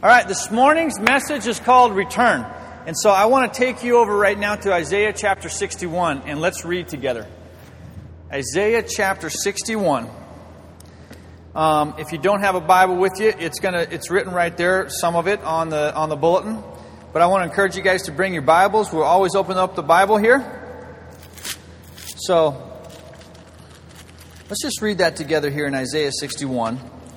All right, this morning's message is called Return. And so I want to take you over right now to Isaiah chapter 61, and let's read together. Isaiah chapter 61. If you don't have a Bible with you, it's written right there, some of it on the bulletin. But I want to encourage you guys to bring your Bibles. We'll always open up the Bible here. So let's just read that together here in Isaiah 61.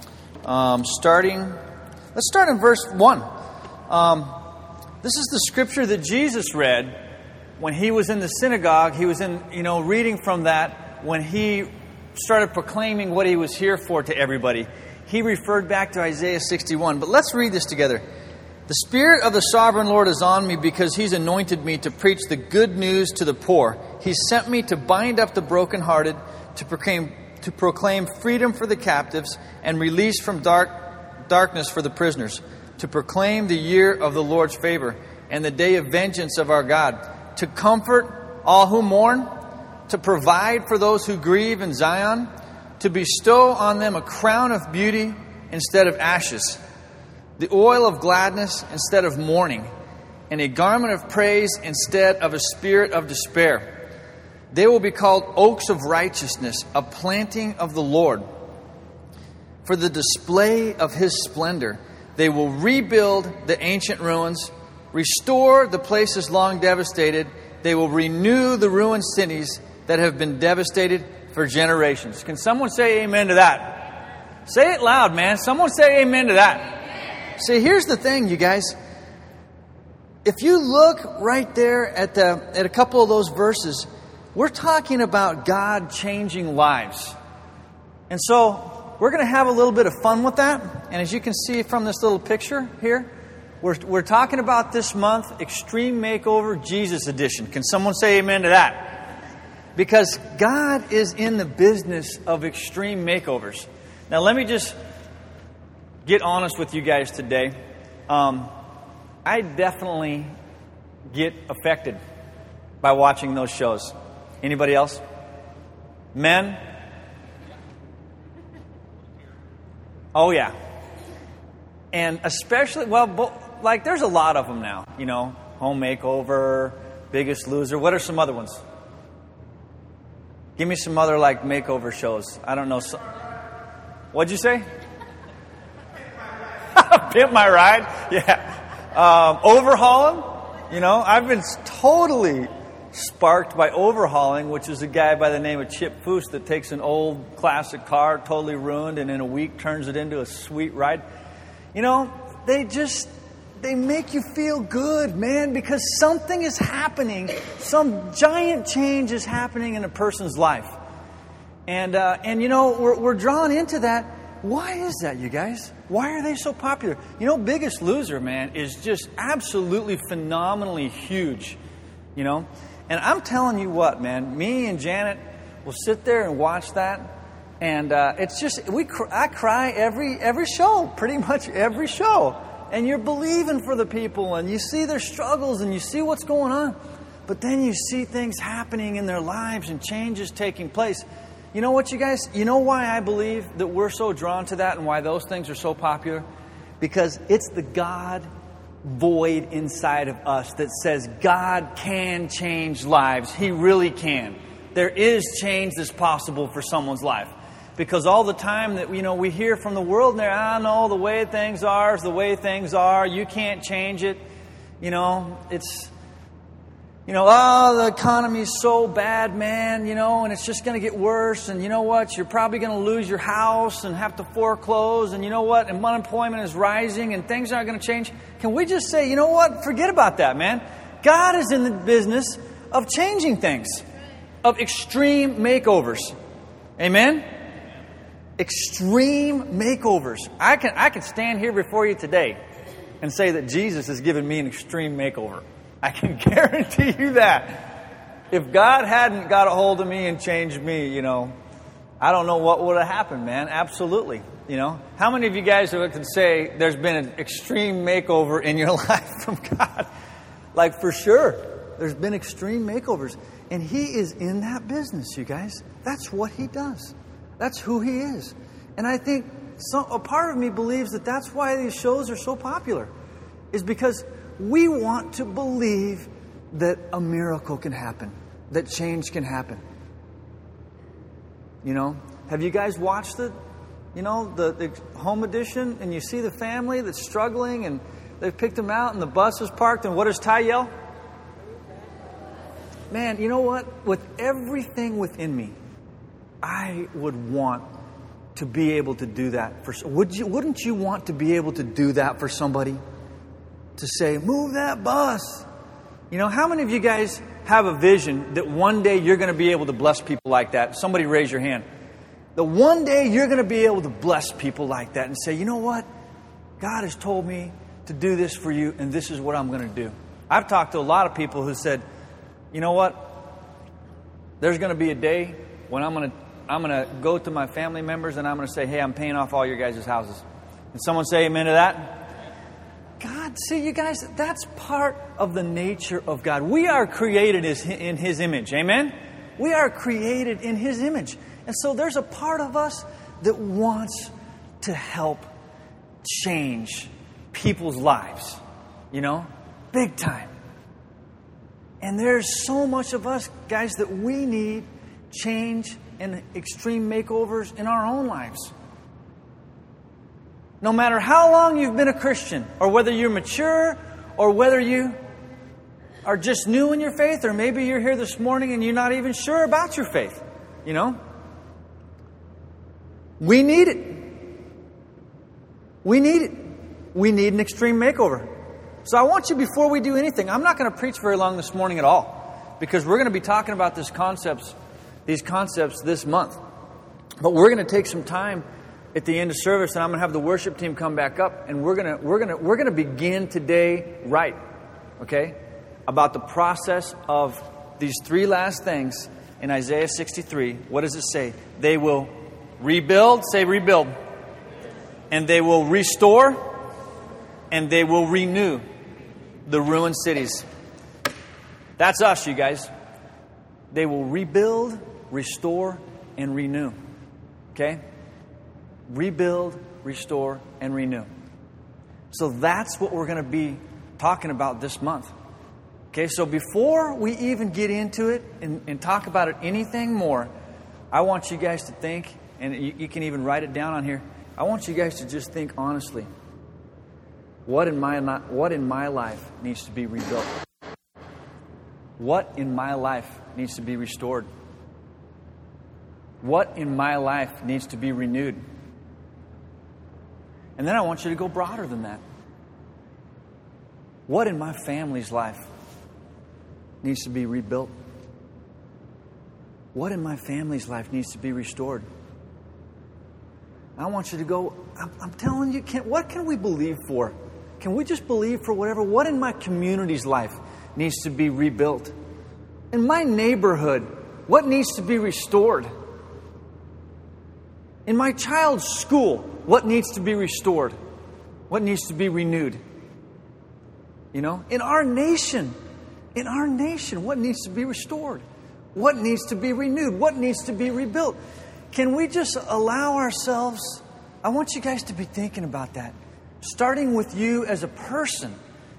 Let's start in verse 1. This is the scripture that Jesus read when he was in the synagogue. He was reading from that when he started proclaiming what he was here for to everybody. He referred back to Isaiah 61. But let's read this together. The Spirit of the Sovereign Lord is on me because He's anointed me to preach the good news to the poor. He sent me to bind up the brokenhearted, to proclaim freedom for the captives and release from darkness for the prisoners, to proclaim the year of the Lord's favor and the day of vengeance of our God, to comfort all who mourn, to provide for those who grieve in Zion, to bestow on them a crown of beauty instead of ashes, the oil of gladness instead of mourning, and a garment of praise instead of a spirit of despair. They will be called oaks of righteousness, a planting of the Lord. For the display of His splendor, they will rebuild the ancient ruins, restore the places long devastated. They will renew the ruined cities that have been devastated for generations. Can someone say amen to that? Say it loud, man. Someone say amen to that. See, here's the thing, you guys. If you look right there at a couple of those verses, we're talking about God changing lives. And so we're going to have a little bit of fun with that. And as you can see from this little picture here, we're talking about this month, Extreme Makeover Jesus Edition. Can someone say amen to that? Because God is in the business of extreme makeovers. Now let me just get honest with you guys today. I definitely get affected by watching those shows. Anybody else? Men? Oh, yeah. And especially, there's a lot of them now. Home Makeover, Biggest Loser. What are some other ones? Give me some other, makeover shows. I don't know. What'd you say? Pimp My Ride? Yeah. Overhauling? I've been totally sparked by Overhauling, which is a guy by the name of Chip Foose that takes an old classic car, totally ruined, and in a week turns it into a sweet ride. They make you feel good, man, because something is happening. Some giant change is happening in a person's life. And we're drawn into that. Why is that, you guys? Why are they so popular? Biggest Loser, man, is just absolutely phenomenally huge, And I'm telling you what, man, me and Janet will sit there and watch that. And it's just, I cry every show, pretty much every show. And you're believing for the people and you see their struggles and you see what's going on. But then you see things happening in their lives and changes taking place. You know what, you guys? You know why I believe that we're so drawn to that and why those things are so popular? Because it's the God void inside of us that says God can change lives. He really can. There is change that's possible for someone's life. Because all the time that we hear from the world, I know the way things are is the way things are. You can't change it. It's the economy's so bad, man, and it's just going to get worse. And you know what? You're probably going to lose your house and have to foreclose. And you know what? And unemployment is rising and things aren't going to change. Can we just say, you know what? Forget about that, man. God is in the business of changing things, of extreme makeovers. Amen? Extreme makeovers. I can stand here before you today and say that Jesus has given me an extreme makeover. I can guarantee you that. If God hadn't got a hold of me and changed me, I don't know what would have happened, man. Absolutely. How many of you guys can say there's been an extreme makeover in your life from God? For sure. There's been extreme makeovers. And He is in that business, you guys. That's what He does. That's who He is. And I think a part of me believes that that's why these shows are so popular, is because we want to believe that a miracle can happen, that change can happen. You know, have you guys watched the home edition, and you see the family that's struggling, and they've picked them out, and the bus is parked, and what does Ty yell? Man, you know what? With everything within me, I would want to be able to do that wouldn't you want to be able to do that for somebody? To say, move that bus. You know, how many of you guys have a vision that one day you're going to be able to bless people like that? Somebody raise your hand. That one day you're going to be able to bless people like that and say, you know what? God has told me to do this for you, and this is what I'm going to do. I've talked to a lot of people who said, you know what? There's going to be a day when I'm going to go to my family members and I'm going to say, hey, I'm paying off all your guys' houses. And someone say amen to that? God, see, you guys, that's part of the nature of God. We are created in His image. Amen? We are created in His image. And so there's a part of us that wants to help change people's lives. You know? Big time. And there's so much of us, guys, that we need change and extreme makeovers in our own lives. No matter how long you've been a Christian, or whether you're mature, or whether you are just new in your faith, or maybe you're here this morning and you're not even sure about your faith, you know? We need it. We need it. We need an extreme makeover. So I want you, before we do anything, I'm not going to preach very long this morning at all, because we're going to be talking about these concepts this month. But we're going to take some time at the end of service, and I'm going to have the worship team come back up, and we're going to begin today right, okay, about the process of these three last things in Isaiah 63. What does it say? They will rebuild, say rebuild, and they will restore, and they will renew the ruined cities. That's us, you guys. They will rebuild, restore, and renew. Okay? Rebuild, restore, and renew. So that's what we're going to be talking about this month. Okay, so before we even get into it and talk about it anything more, I want you guys to think, and you can even write it down on here. I want you guys to just think honestly. What in my life needs to be rebuilt? What in my life needs to be restored? What in my life needs to be renewed? And then I want you to go broader than that. What in my family's life needs to be rebuilt? What in my family's life needs to be restored? I want you to go, I'm telling you, what can we believe for? Can we just believe for whatever? What in my community's life needs to be rebuilt? In my neighborhood, what needs to be restored? In my child's school, what needs to be restored? What needs to be renewed? You know, in our nation, what needs to be restored? What needs to be renewed? What needs to be rebuilt? Can we just allow ourselves, I want you guys to be thinking about that. Starting with you as a person,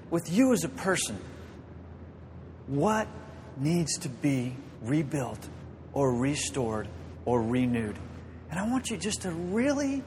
what needs to be rebuilt or restored or renewed? And I want you just to really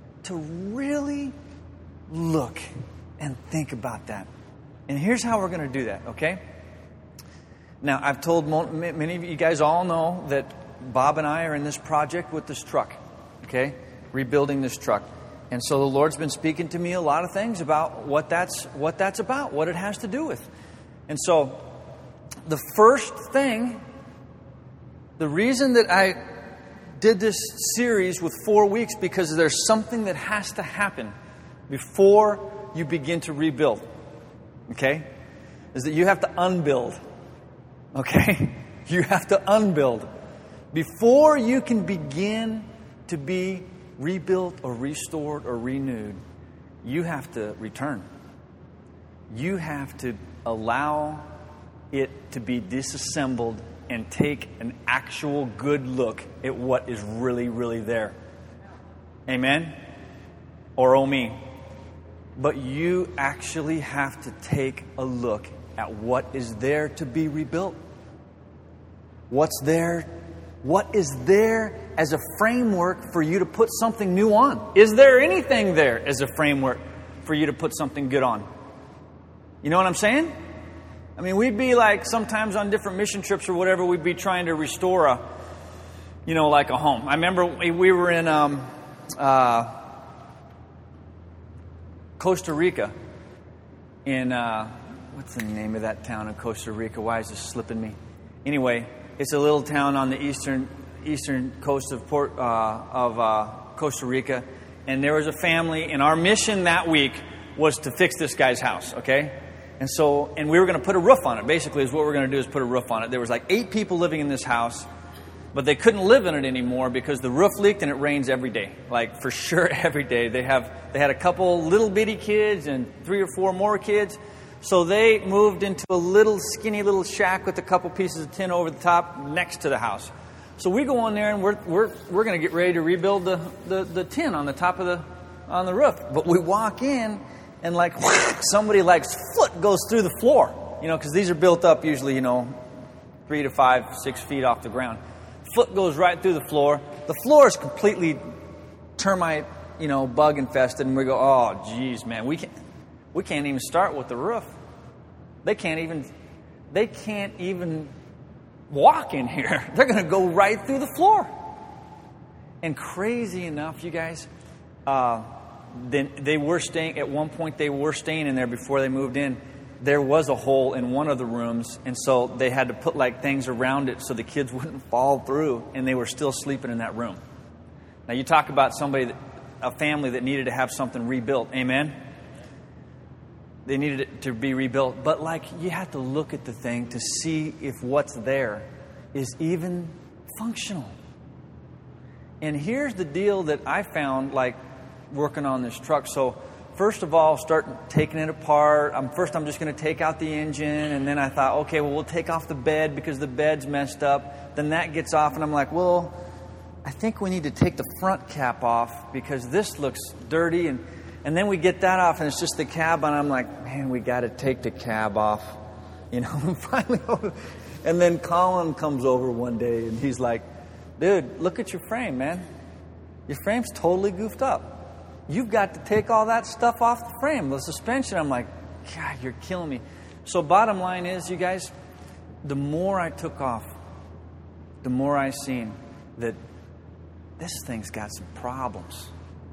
look and think about that. And here's how we're going to do that, okay? Now, I've told many of you guys all know that Bob and I are in this project with this truck, okay? Rebuilding this truck. And so the Lord's been speaking to me a lot of things about what that's about, what it has to do with. And so the first thing, the reason that I did this series with 4 weeks, because there's something that has to happen before you begin to rebuild. Okay? Is that you have to unbuild. Okay? You have to unbuild. Before you can begin to be rebuilt or restored or renewed, you have to return. You have to allow it to be disassembled and take an actual good look at what is really, really there. Amen? or oh me. But you actually have to take a look at what is there to be rebuilt. What's there? What is there as a framework for you to put something new on? Is there anything there as a framework for you to put something good on? You know what I'm saying? I mean, we'd be like sometimes on different mission trips or whatever, we'd be trying to restore a, like a home. I remember we were in Costa Rica. In, what's the name of that town in Costa Rica? Why is this slipping me? Anyway, it's a little town on the eastern coast of Costa Rica. And there was a family, and our mission that week was to fix this guy's house, okay? And we were going to put a roof on it. Basically, is what we're going to do is put a roof on it. There was like 8 people living in this house, but they couldn't live in it anymore because the roof leaked and it rains every day. Like, for sure, every day. They had a couple little bitty kids and 3 or 4 more kids. So they moved into a little skinny little shack with a couple pieces of tin over the top next to the house. So we go on there and we're going to get ready to rebuild the tin on the top of on the roof. But we walk in and like somebody like's foot goes through the floor, because these are built up usually, 3 to 5, 6 feet off the ground. Foot goes right through the floor. The floor is completely termite, bug infested, and we go, oh, geez, man, we can't even start with the roof. They can't even walk in here. They're going to go right through the floor. And crazy enough, you guys, then they were staying, at one point they were staying in there before they moved in. There was a hole in one of the rooms, and so they had to put like things around it so the kids wouldn't fall through, and they were still sleeping in that room. Now you talk about a family that needed to have something rebuilt. Amen? They needed it to be rebuilt. But you have to look at the thing to see if what's there is even functional. And here's the deal that I found working on this truck. So first of all, start taking it apart. I'm just going to take out the engine. And then I thought, okay, well, we'll take off the bed because the bed's messed up. Then that gets off. And I'm like, well, I think we need to take the front cap off because this looks dirty. And then we get that off and it's just the cab. And I'm like, man, we got to take the cab off. Finally. And then Colin comes over one day and he's like, dude, look at your frame, man. Your frame's totally goofed up. You've got to take all that stuff off the frame, the suspension. I'm like, God, you're killing me. So bottom line is, you guys, the more I took off, the more I seen that this thing's got some problems.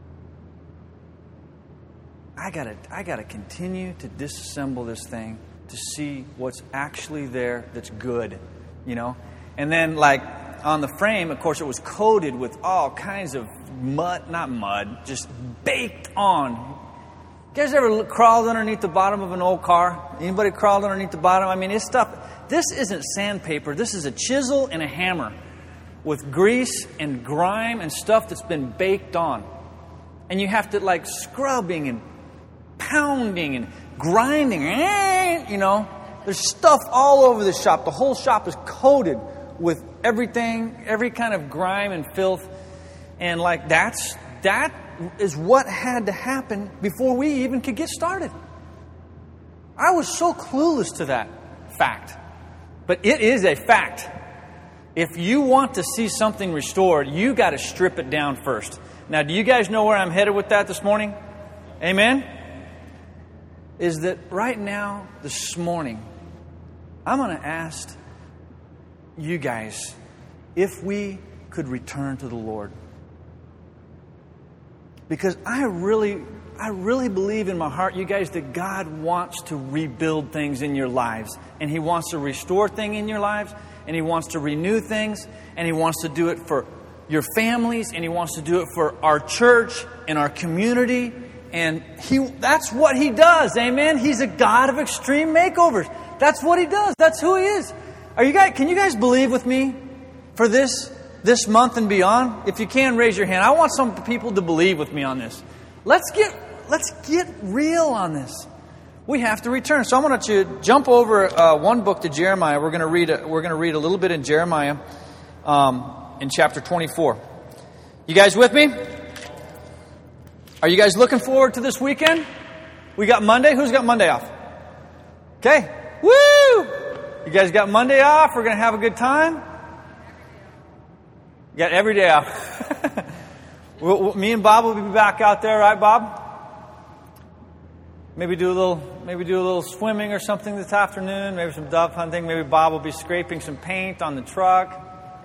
I gotta continue to disassemble this thing to see what's actually there that's good, And then on the frame, of course, it was coated with all kinds of just baked on. You guys ever crawled underneath the bottom of an old car? Anybody crawled underneath the bottom? I mean, it's stuff. This isn't sandpaper. This is a chisel and a hammer with grease and grime and stuff that's been baked on. And you have to scrubbing and pounding and grinding. There's stuff all over the shop. The whole shop is coated with everything, every kind of grime and filth. And that is what had to happen before we even could get started. I was so clueless to that fact. But it is a fact. If you want to see something restored, you got to strip it down first. Now, do you guys know where I'm headed with that this morning? Amen? Is that right now, this morning, I'm going to ask you guys if we could return to the Lord. Because I really believe in my heart, you guys, that God wants to rebuild things in your lives. And He wants to restore things in your lives. And He wants to renew things. And He wants to do it for your families. And He wants to do it for our church and our community. And that's what He does. Amen? He's a God of extreme makeovers. That's what He does. That's who He is. Can you guys believe with me for this month and beyond? If you can, raise your hand. I want some people to believe with me on this. Let's get real on this. We have to return. So I want you to jump over one book to Jeremiah. We're going to read a little bit in Jeremiah in chapter 24. You guys with me? Are you guys looking forward to this weekend? We got Monday. Who's got Monday off? Okay. Woo! You guys got Monday off. We're going to have a good time. You got every day off. Me and Bob will be back out there, right, Bob? Maybe do a little swimming or something this afternoon. Maybe some dove hunting. Maybe Bob will be scraping some paint on the truck.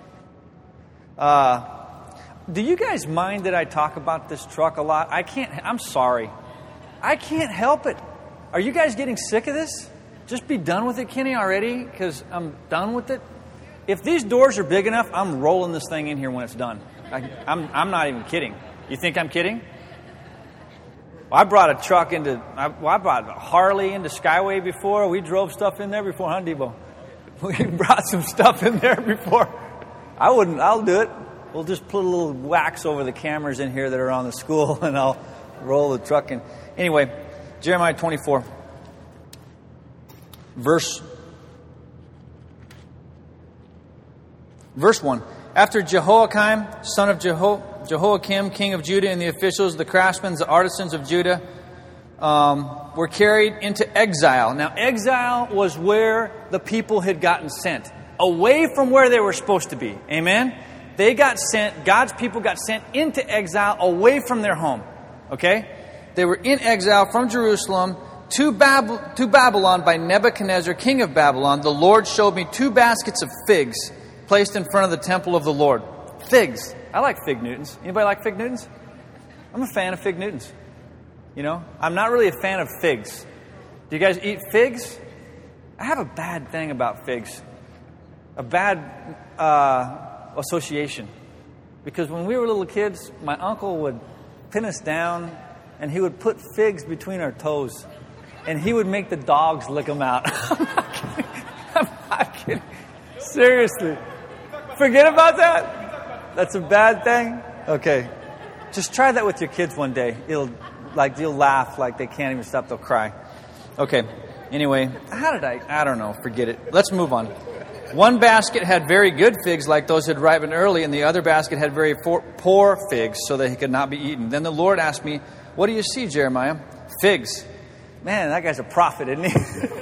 Do you guys mind that I talk about this truck a lot? I'm sorry. I can't help it. Are you guys getting sick of this? Just be done with it, Kenny, already, because I'm done with it. If these doors are big enough, I'm rolling this thing in here when it's done. I'm not even kidding. You think I'm kidding? Well, I brought a Harley into Skyway before. We drove stuff in there before, huh, Debo? We brought some stuff in there before. I'll do it. We'll just put a little wax over the cameras in here that are on the school, and I'll roll the truck in. Anyway, Jeremiah 24, verse 1. After Jehoiakim, son of Jehoiakim, king of Judah, and the officials, the craftsmen, the artisans of Judah, were carried into exile. Now, exile was where the people had gotten sent, away from where they were supposed to be. Amen? They got sent, God's people got sent into exile away from their home. Okay? They were in exile from Jerusalem to Babylon by Nebuchadnezzar, king of Babylon. The Lord showed me 2 baskets of figs placed in front of the temple of the Lord. Figs. I like fig Newtons. Anybody like fig Newtons? I'm a fan of fig Newtons. You know, I'm not really a fan of figs. Do you guys eat figs? I have a bad thing about figs. A bad association. Because when we were little kids, my uncle would pin us down and he would put figs between our toes. And he would make the dogs lick them out. I'm not kidding. Seriously. Forget about that? That's a bad thing? Okay. Just try that with your kids one day. You'll laugh like they can't even stop. They'll cry. Okay. Anyway, I don't know. Forget it. Let's move on. One basket had very good figs like those that had ripened early, and the other basket had very poor figs so they could not be eaten. Then the Lord asked me, "What do you see, Jeremiah?" "Figs." Man, that guy's a prophet, isn't he?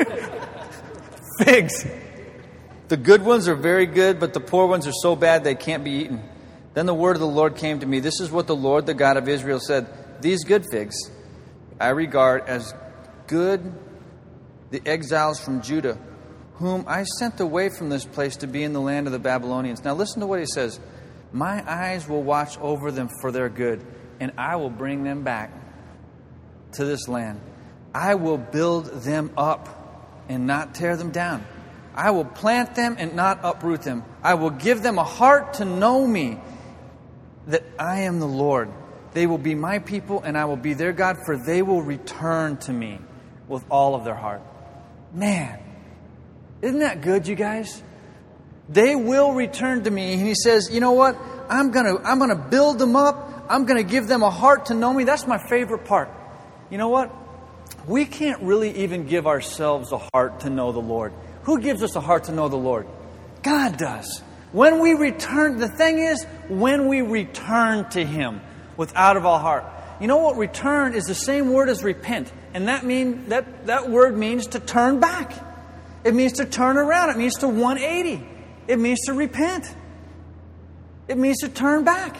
Figs. The good ones are very good, but the poor ones are so bad they can't be eaten. Then the word of the Lord came to me. This is what the Lord, the God of Israel, said. These good figs I regard as good the exiles from Judah, whom I sent away from this place to be in the land of the Babylonians. Now listen to what he says. My eyes will watch over them for their good, and I will bring them back to this land. I will build them up and not tear them down. I will plant them and not uproot them. I will give them a heart to know me, that I am the Lord. They will be my people, and I will be their God, for they will return to me with all of their heart. Man, isn't that good, you guys? They will return to me. And he says, you know what? I'm gonna build them up. I'm gonna give them a heart to know me. That's my favorite part. You know what? We can't really even give ourselves a heart to know the Lord. Who gives us a heart to know the Lord? God does. When we return, the thing is, when we return to Him with out of our heart. You know what? Return is the same word as repent. And that word means to turn back. It means to turn around. It means to 180. It means to repent. It means to turn back.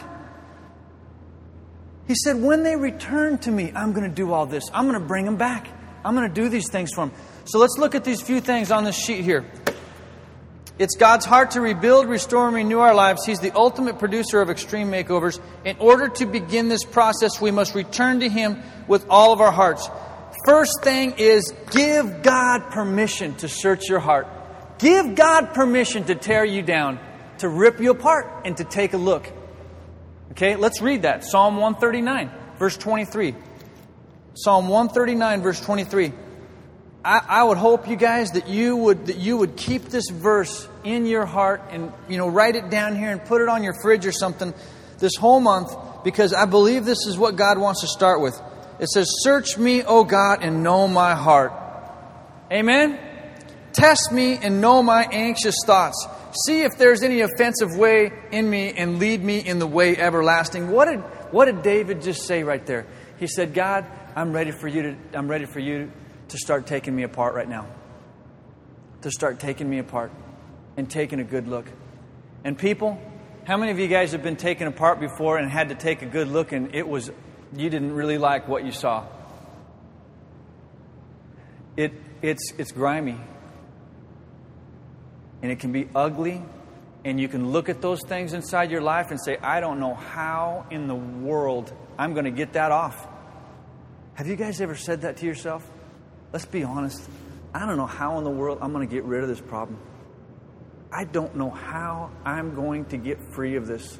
He said, when they return to me, I'm going to do all this. I'm going to bring them back. I'm going to do these things for them. So let's look at these few things on this sheet here. It's God's heart to rebuild, restore, and renew our lives. He's the ultimate producer of extreme makeovers. In order to begin this process, we must return to Him with all of our hearts. First thing is, give God permission to search your heart. Give God permission to tear you down, to rip you apart, and to take a look. Okay, let's read that. Psalm 139, verse 23. Psalm 139, verse 23. I would hope, you guys, that you would keep this verse in your heart and, write it down here and put it on your fridge or something this whole month, because I believe this is what God wants to start with. It says, search me, O God, and know my heart. Amen? Test me and know my anxious thoughts. See if there's any offensive way in me and lead me in the way everlasting. What did David just say right there? He said, God, I'm ready for you to start taking me apart right now. To start taking me apart and taking a good look. And people, how many of you guys have been taken apart before and had to take a good look and you didn't really like what you saw? It's grimy. And it can be ugly. And you can look at those things inside your life and say, I don't know how in the world I'm going to get that off. Have you guys ever said that to yourself? Let's be honest. I don't know how in the world I'm going to get rid of this problem. I don't know how I'm going to get free of this.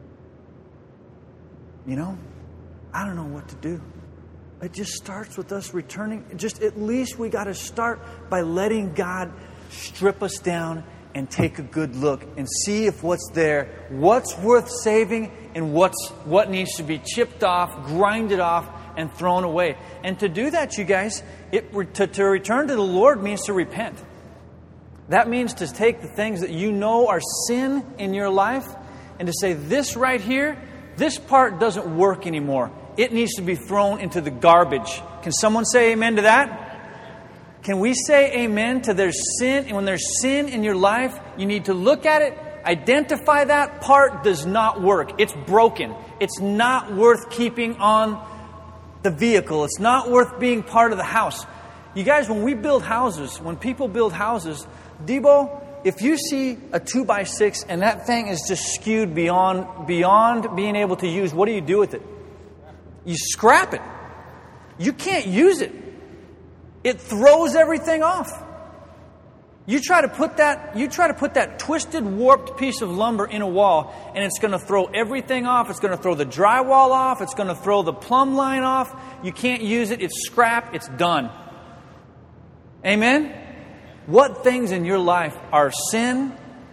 You know, I don't know what to do. It just starts with us returning. Just at least we got to start by letting God strip us down and take a good look and see if what's there, what's worth saving, and what needs to be chipped off, grinded off, and thrown away. And to do that, you guys, to return to the Lord means to repent. That means to take the things that you know are sin in your life and to say, this right here, this part doesn't work anymore. It needs to be thrown into the garbage. Can someone say amen to that? Can we say amen to there's sin? And when there's sin in your life, you need to look at it, identify that part does not work. It's broken. It's not worth keeping on the vehicle. It's not worth being part of the house. You guys, when we build houses, when people build houses, Debo, if you see a 2x6 and that thing is just skewed beyond being able to use, what do you do with it? You scrap it. You can't use it. It throws everything off. You try to put that twisted, warped piece of lumber in a wall, and it's going to throw everything off. It's going to throw the drywall off. It's going to throw the plumb line off. You can't use it. It's scrap. It's done. Amen? What things in your life are sin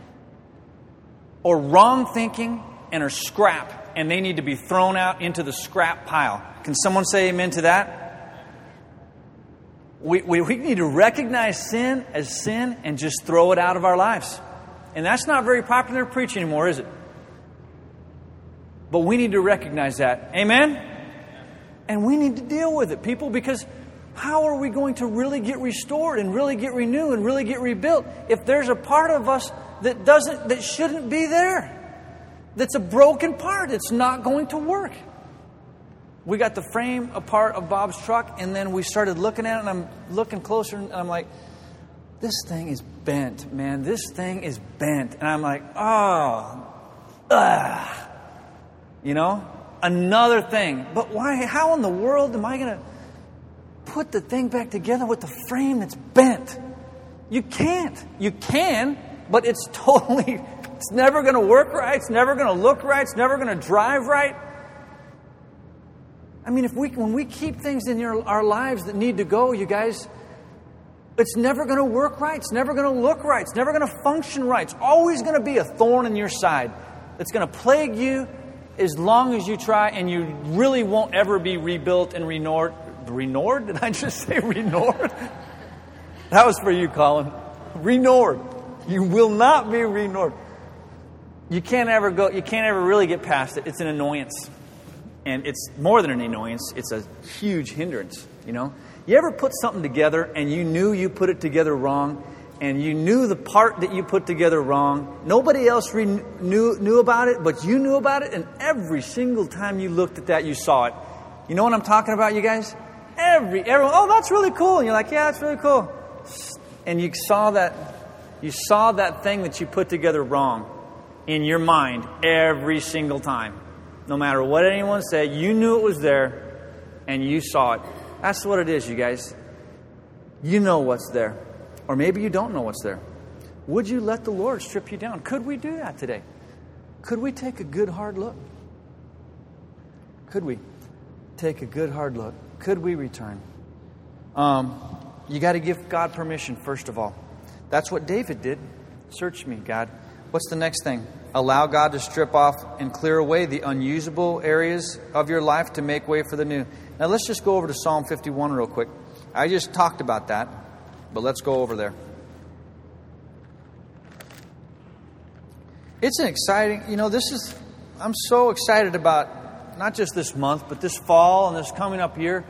or wrong thinking and are scrap, and they need to be thrown out into the scrap pile? Can someone say amen to that? We need to recognize sin as sin and just throw it out of our lives. And that's not very popular preaching anymore, is it? But we need to recognize that. Amen? And we need to deal with it, people, because how are we going to really get restored and really get renewed and really get rebuilt if there's a part of us that shouldn't be there? That's a broken part. It's not going to work. We got the frame apart of Bob's truck, and then we started looking at it, and I'm looking closer, and I'm like, this thing is bent, man. This thing is bent. And I'm like, you know, another thing. But why? How in the world am I going to put the thing back together with the frame that's bent? You can't. You can, but it's never going to work right. It's never going to look right. It's never going to drive right. I mean, when we keep things in our lives that need to go, you guys, it's never going to work right. It's never going to look right. It's never going to function right. It's always going to be a thorn in your side. It's going to plague you as long as you try, and you really won't ever be rebuilt and restored. Restored? Did I just say restored? That was for you, Colin. Restored. You will not be restored. You can't ever really get past it. It's an annoyance. And it's more than an annoyance. It's a huge hindrance, you know. You ever put something together and you knew you put it together wrong, and you knew the part that you put together wrong. Nobody else knew about it, but you knew about it, and every single time you looked at that, you saw it. You know what I'm talking about, you guys? Everyone, oh, that's really cool. And you're like, yeah, that's really cool. And you saw that thing that you put together wrong in your mind every single time. No matter what anyone said, you knew it was there, and you saw it. That's what it is, you guys. You know what's there. Or maybe you don't know what's there. Would you let the Lord strip you down? Could we do that today? Could we take a good hard look? Could we take a good hard look? Could we return? You got to give God permission, first of all. That's what David did. Search me, God. What's the next thing? Allow God to strip off and clear away the unusable areas of your life to make way for the new. Now let's just go over to Psalm 51 real quick. I just talked about that, but let's go over there. It's an exciting, I'm so excited about not just this month, but this fall and this coming up year,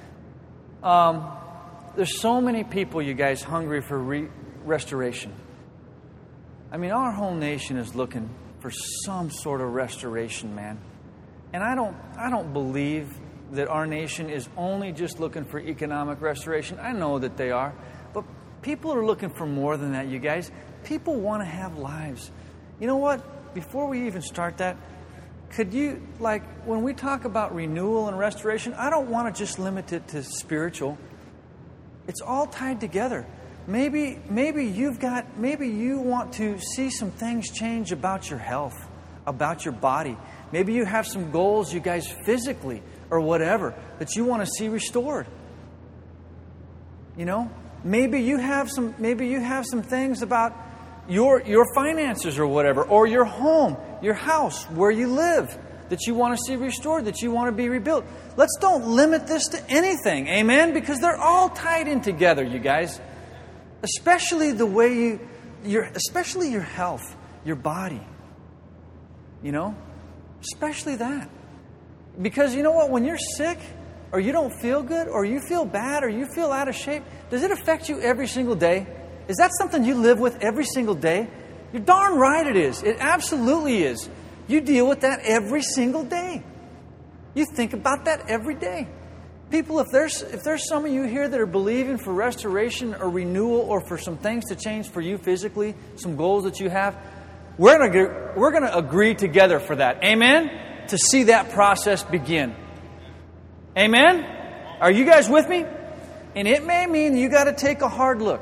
there's so many people, you guys, hungry for restoration. I mean, our whole nation is looking for some sort of restoration, man. And I don't believe that our nation is only just looking for economic restoration. I know that they are. But people are looking for more than that, you guys. People want to have lives. You know what? Before we even start that, could you, like, when we talk about renewal and restoration, I don't want to just limit it to spiritual. It's all tied together. Maybe you want to see some things change about your health, about your body. Maybe you have some goals, you guys, physically or whatever, that you want to see restored. You know? Maybe you have some things about your finances or whatever, or your home, your house, where you live, that you want to see restored, that you want to be rebuilt. Let's don't limit this to anything, amen? Because they're all tied in together, you guys. Especially the way especially your health, your body. You know? Especially that. Because you know what? When you're sick, or you don't feel good, or you feel bad, or you feel out of shape, does it affect you every single day? Is that something you live with every single day? You're darn right it is. It absolutely is. You deal with that every single day. You think about that every day. People, if there's some of you here that are believing for restoration or renewal or for some things to change for you physically, some goals that you have, we're going to agree together for that. Amen? To see that process begin. Amen? Are you guys with me? And it may mean you got to take a hard look.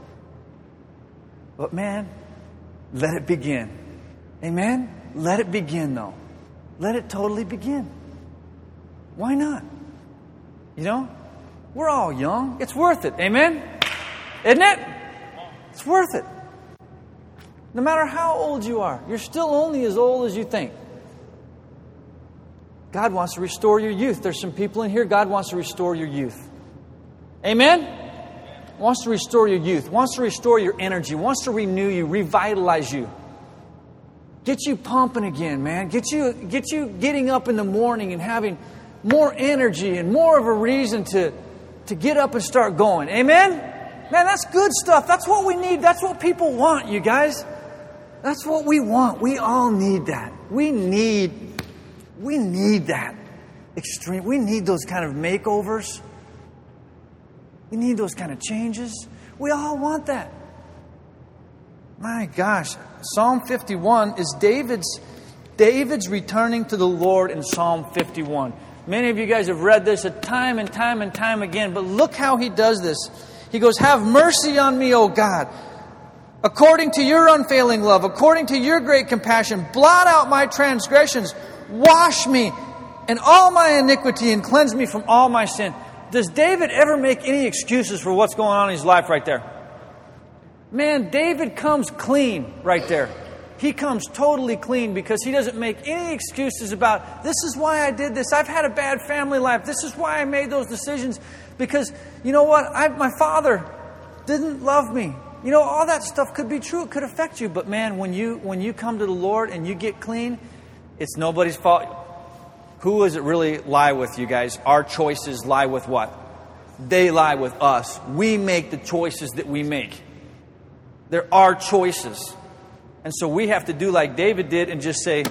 But man, let it begin. Amen? Let it begin, though. Let it totally begin. Why not? You know, we're all young. It's worth it. Amen? Isn't it? It's worth it. No matter how old you are, you're still only as old as you think. God wants to restore your youth. There's some people in here, God wants to restore your youth. Amen? Wants to restore your youth. Wants to restore your energy. Wants to renew you, revitalize you. Get you pumping again, man. Get you getting up in the morning and having more energy and more of a reason to get up and start going. Amen? Man, that's good stuff. That's what we need. That's what people want, you guys. That's what we want. We all need that. We need that extreme. We need those kind of makeovers. We need those kind of changes. We all want that. My gosh. Psalm 51 is David's returning to the Lord in Psalm 51. Many of you guys have read this time and time and time again, but look how he does this. He goes, "Have mercy on me, O God, according to your unfailing love, according to your great compassion. Blot out my transgressions, wash me in all my iniquity, and cleanse me from all my sin." Does David ever make any excuses for what's going on in his life right there? Man, David comes clean right there. He comes totally clean because he doesn't make any excuses about, this is why I did this. I've had a bad family life. This is why I made those decisions. Because, you know what? My father didn't love me. You know, all that stuff could be true. It could affect you. But man, when you come to the Lord and you get clean, it's nobody's fault. Who does it really lie with, you guys? Our choices lie with what? They lie with us. We make the choices that we make. They're our choices. And so we have to do like David did and just say,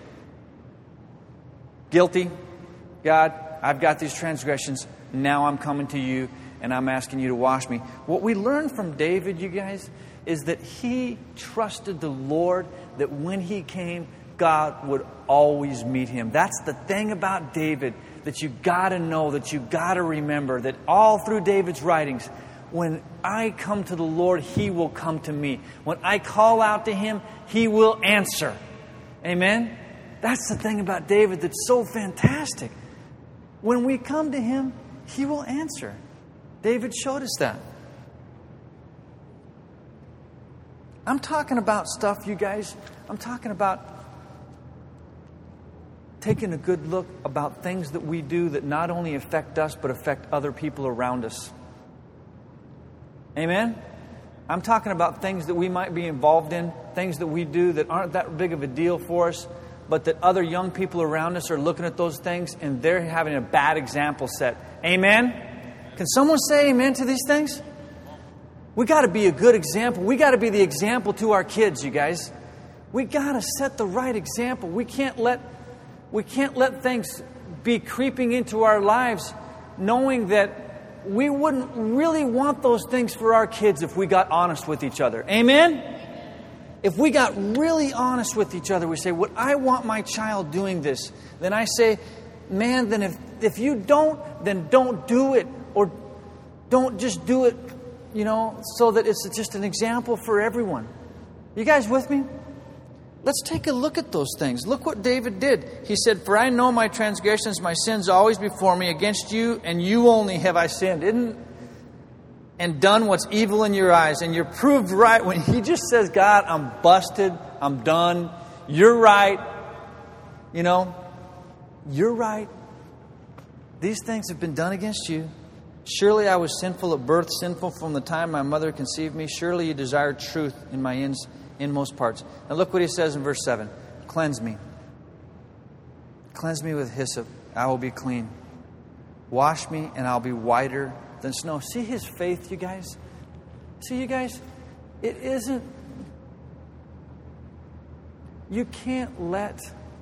guilty, God, I've got these transgressions. Now I'm coming to you and I'm asking you to wash me. What we learn from David, you guys, is that he trusted the Lord, that when he came, God would always meet him. That's the thing about David that you got to know, that you got to remember, that all through David's writings, when I come to the Lord, He will come to me. When I call out to Him, He will answer. Amen? That's the thing about David that's so fantastic. When we come to Him, He will answer. David showed us that. I'm talking about stuff, you guys. I'm talking about taking a good look about things that we do that not only affect us, but affect other people around us. Amen? I'm talking about things that we might be involved in, things that we do that aren't that big of a deal for us, but that other young people around us are looking at those things and they're having a bad example set. Amen? Can someone say amen to these things? We got to be a good example. We got to be the example to our kids, you guys. We got to set the right example. We can't let things be creeping into our lives knowing that we wouldn't really want those things for our kids if we got honest with each other. Amen? If we got really honest with each other, we say, would I want my child doing this? Then I say, man, then if you don't, then don't do it. Or don't just do it, so that it's just an example for everyone. You guys with me? Let's take a look at those things. Look what David did. He said, for I know my transgressions, my sins always before me. Against you and you only have I sinned. And done what's evil in your eyes. And you're proved right when he just says, God, I'm busted. I'm done. You're right. You're right. These things have been done against you. Surely I was sinful at birth, sinful from the time my mother conceived me. Surely you desired truth in my inmost parts. Now look what he says in verse 7. Cleanse me. Cleanse me with hyssop. I will be clean. Wash me and I'll be whiter than snow. See his faith, you guys? See, you guys? It isn't... You can't let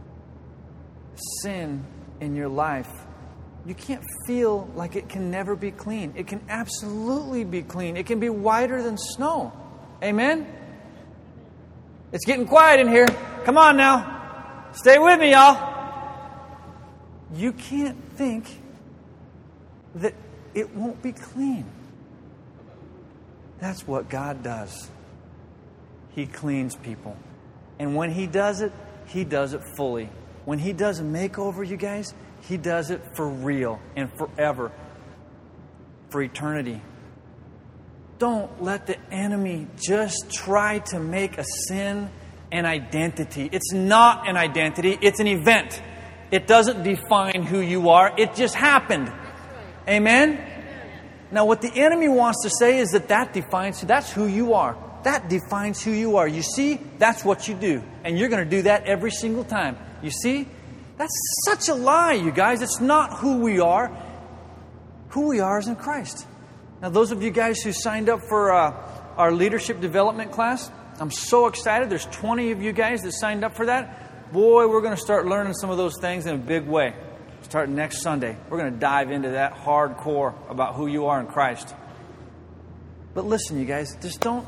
sin in your life. You can't feel like it can never be clean. It can absolutely be clean. It can be whiter than snow. Amen? It's getting quiet in here. Come on now. Stay with me, y'all. You can't think that it won't be clean. That's what God does. He cleans people. And when He does it fully. When He does a makeover, you guys, He does it for real and forever. For eternity. Don't let the enemy just try to make a sin an identity. It's not an identity. It's an event. It doesn't define who you are. It just happened. Amen? Now what the enemy wants to say is that's who you are. That defines who you are. You see, that's what you do. And you're going to do that every single time. You see? That's such a lie, you guys. It's not who we are. Who we are is in Christ. Now, those of you guys who signed up for our leadership development class, I'm so excited. There's 20 of you guys that signed up for that. Boy, we're going to start learning some of those things in a big way. Starting next Sunday, we're going to dive into that hardcore about who you are in Christ. But listen, you guys, just don't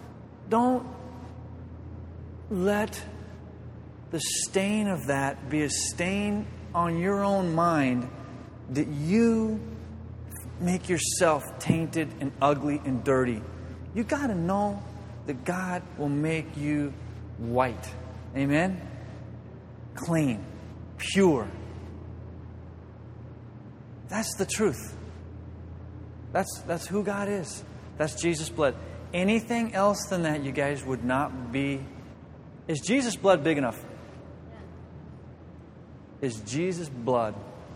let the stain of that be a stain on your own mind that you make yourself tainted and ugly and dirty. You got to know that God will make you white. Amen? Clean. Pure. That's the truth. That's who God is. That's Jesus' blood. Anything else than that, you guys, would not be... Is Jesus' blood big enough? Is Jesus' blood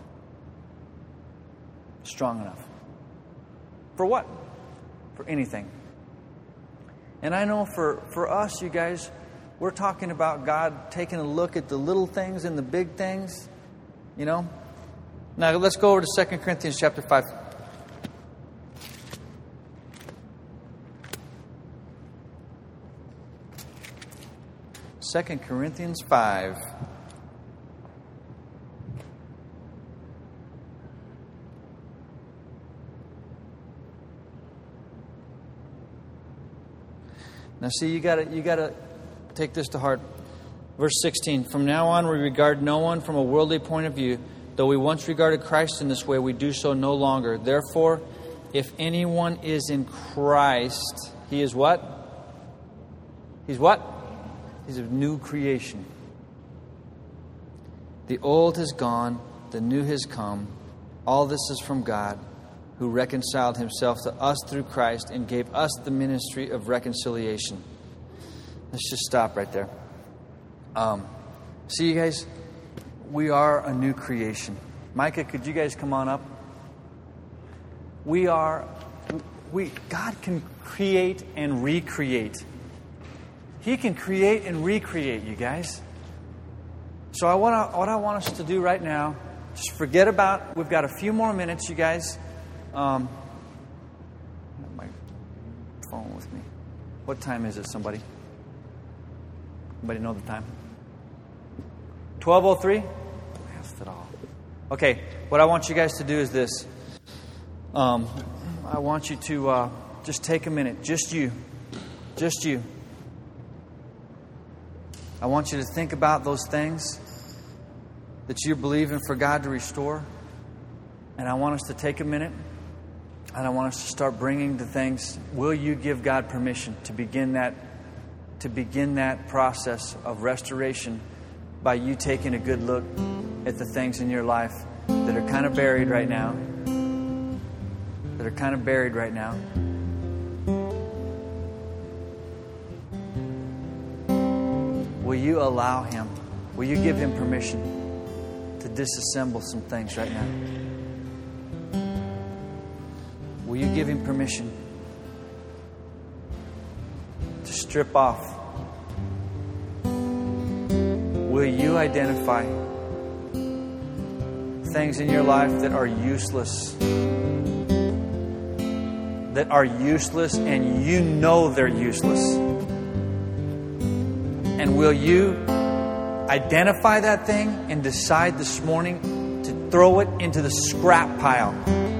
strong enough? For what? For anything. And I know for us, you guys, we're talking about God taking a look at the little things and the big things. Now let's go over to 2 Corinthians chapter 5. Second Corinthians 5. Now see, you gotta take this to heart. Verse 16, from now on we regard no one from a worldly point of view. Though we once regarded Christ in this way, we do so no longer. Therefore, if anyone is in Christ, he is what? He's what? He's a new creation. The old has gone, the new has come. All this is from God, who reconciled Himself to us through Christ and gave us the ministry of reconciliation. Let's just stop right there. See, you guys, we are a new creation. Micah, could you guys come on up? God can create and recreate. He can create and recreate, you guys. So what I want us to do right now, just forget about, we've got a few more minutes, you guys. I have my phone with me. What time is it, somebody? Anybody know the time? 12:03? Blast it all. Okay, what I want you guys to do is this. I want you to just take a minute. Just you. Just you. I want you to think about those things that you're believing for God to restore. And I want us to take a minute. And I want us to start bringing the things. Will you give God permission to begin that process of restoration by you taking a good look at the things in your life that are kind of buried right now? Will you allow Him? Will you give Him permission to disassemble some things right now? Will you give Him permission to strip off? Will you identify things in your life that are useless? That are useless, and you know they're useless. And will you identify that thing and decide this morning to throw it into the scrap pile?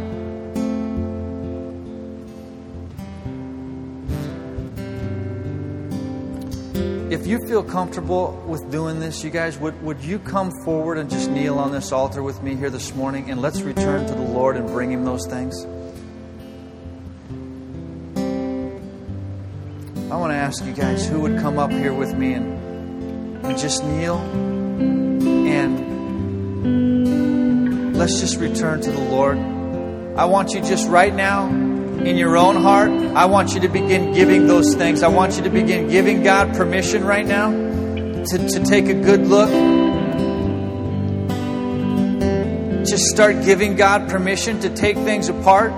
If you feel comfortable with doing this, you guys, would you come forward and just kneel on this altar with me here this morning, and let's return to the Lord and bring Him those things? I want to ask you guys who would come up here with me and just kneel, and let's just return to the Lord. I want you just right now, in your own heart, I want you to begin giving those things. I want you to begin giving God permission right now to take a good look. Just start giving God permission to take things apart.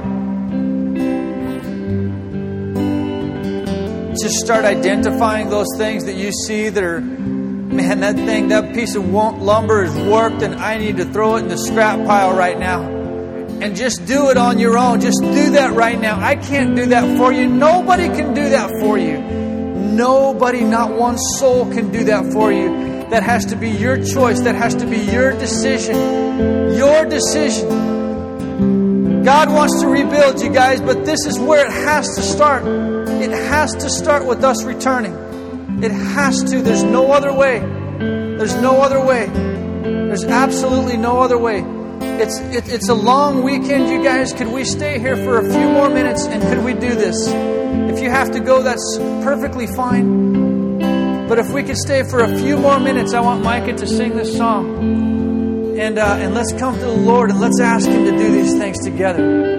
Just start identifying those things that you see that are, man, that piece of lumber is warped and I need to throw it in the scrap pile right now. And just do it on your own. Just do that right now. I can't do that for you. Nobody can do that for you. Nobody, not one soul can do that for you. That has to be your choice. That has to be your decision. Your decision. God wants to rebuild you guys, but this is where it has to start. It has to start with us returning. It has to. There's no other way. There's no other way. There's absolutely no other way. It's a long weekend, you guys. Could we stay here for a few more minutes, and could we do this? If you have to go, that's perfectly fine. But if we could stay for a few more minutes, I want Micah to sing this song. And let's come to the Lord and let's ask Him to do these things together.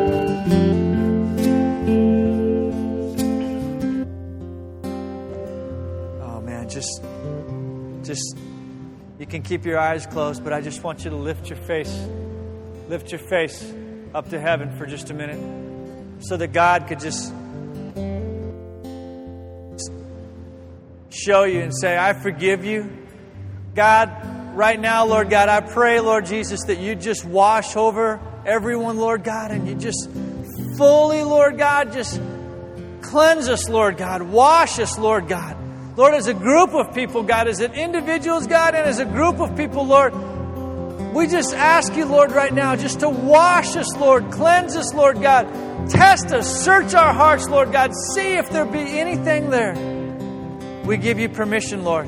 Oh man, just you can keep your eyes closed, but I just want you to lift your face up to heaven for just a minute, so that God could just show you and say, I forgive you. God, right now, Lord God, I pray, Lord Jesus, that you just wash over everyone, Lord God, and you just fully, Lord God, just cleanse us, Lord God. Wash us, Lord God. Lord, as a group of people, God, as an individuals, God, and as a group of people, Lord, we just ask you, Lord, right now, just to wash us, Lord, cleanse us, Lord God, test us, search our hearts, Lord God, see if there be anything there. We give you permission, Lord.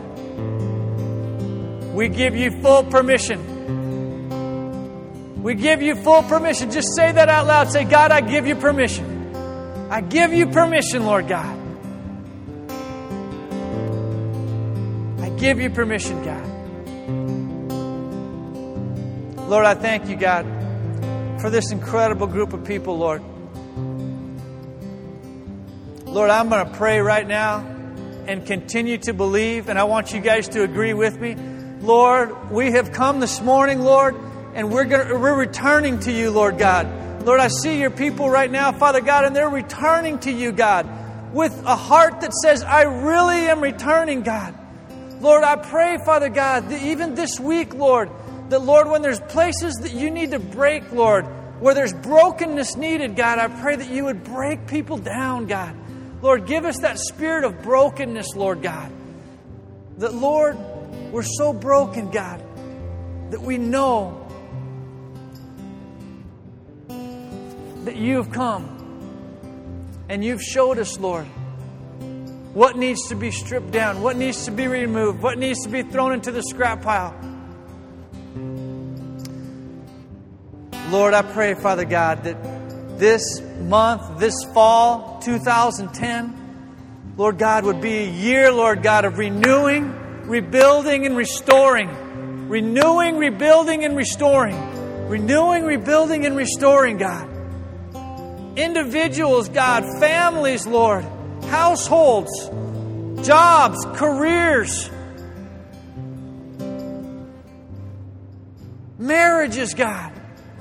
We give you full permission. We give you full permission. Just say that out loud. Say, God, I give you permission. I give you permission, Lord God. Give you permission, God. Lord, I thank you, God, for this incredible group of people, Lord. Lord, I'm going to pray right now and continue to believe, and I want you guys to agree with me. Lord, we have come this morning, Lord, and we're returning to you, Lord God. Lord, I see your people right now, Father God, and they're returning to you, God, with a heart that says, I really am returning, God. Lord, I pray, Father God, that even this week, Lord, that, Lord, when there's places that you need to break, Lord, where there's brokenness needed, God, I pray that you would break people down, God. Lord, give us that spirit of brokenness, Lord God. That, Lord, we're so broken, God, that we know that you've come and you've showed us, Lord, what needs to be stripped down, what needs to be removed, what needs to be thrown into the scrap pile. Lord, I pray, Father God, that this month, this fall, 2010, Lord God, would be a year, Lord God, of renewing, rebuilding, and restoring. Renewing, rebuilding, and restoring. Renewing, rebuilding, and restoring, God. Individuals, God, families, Lord, households, jobs, careers, marriages, God.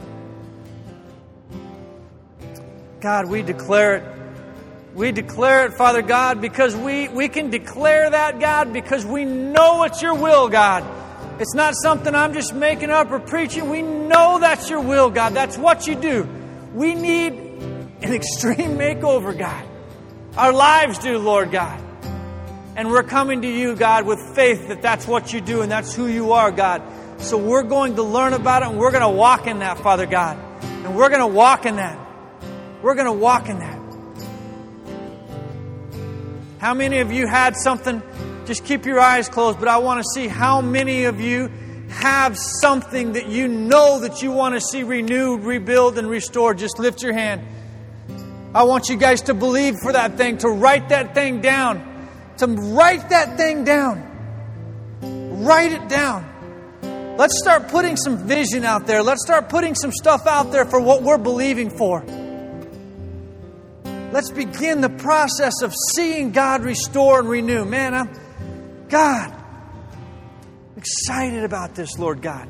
God, we declare it. We declare it, Father God, because we can declare that, God, because we know it's your will, God. It's not something I'm just making up or preaching. We know that's your will, God. That's what you do. We need an extreme makeover, God. Our lives do, Lord God. And we're coming to you, God, with faith that that's what you do and that's who you are, God. So we're going to learn about it and we're going to walk in that, Father God. And we're going to walk in that. We're going to walk in that. How many of you had something? Just keep your eyes closed, but I want to see how many of you have something that you know that you want to see renewed, rebuilt, and restored. Just lift your hand. I want you guys to believe for that thing, to write that thing down. To write that thing down. Write it down. Let's start putting some vision out there. Let's start putting some stuff out there for what we're believing for. Let's begin the process of seeing God restore and renew. Man, I'm excited about this, Lord God.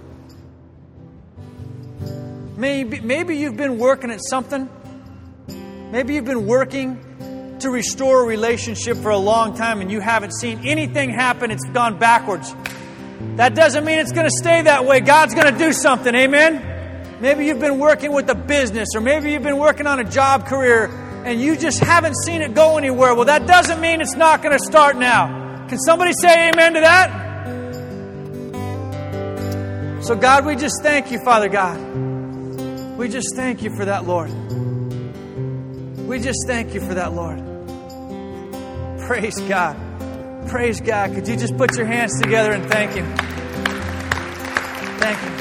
Maybe you've been working at something. Maybe you've been working to restore a relationship for a long time and you haven't seen anything happen. It's gone backwards. That doesn't mean it's going to stay that way. God's going to do something. Amen? Maybe you've been working with a business, or maybe you've been working on a job career and you just haven't seen it go anywhere. Well, that doesn't mean it's not going to start now. Can somebody say amen to that? So God, we just thank you, Father God. We just thank you for that, Lord. We just thank you for that, Lord. Praise God. Praise God. Could you just put your hands together and thank Him? Thank Him.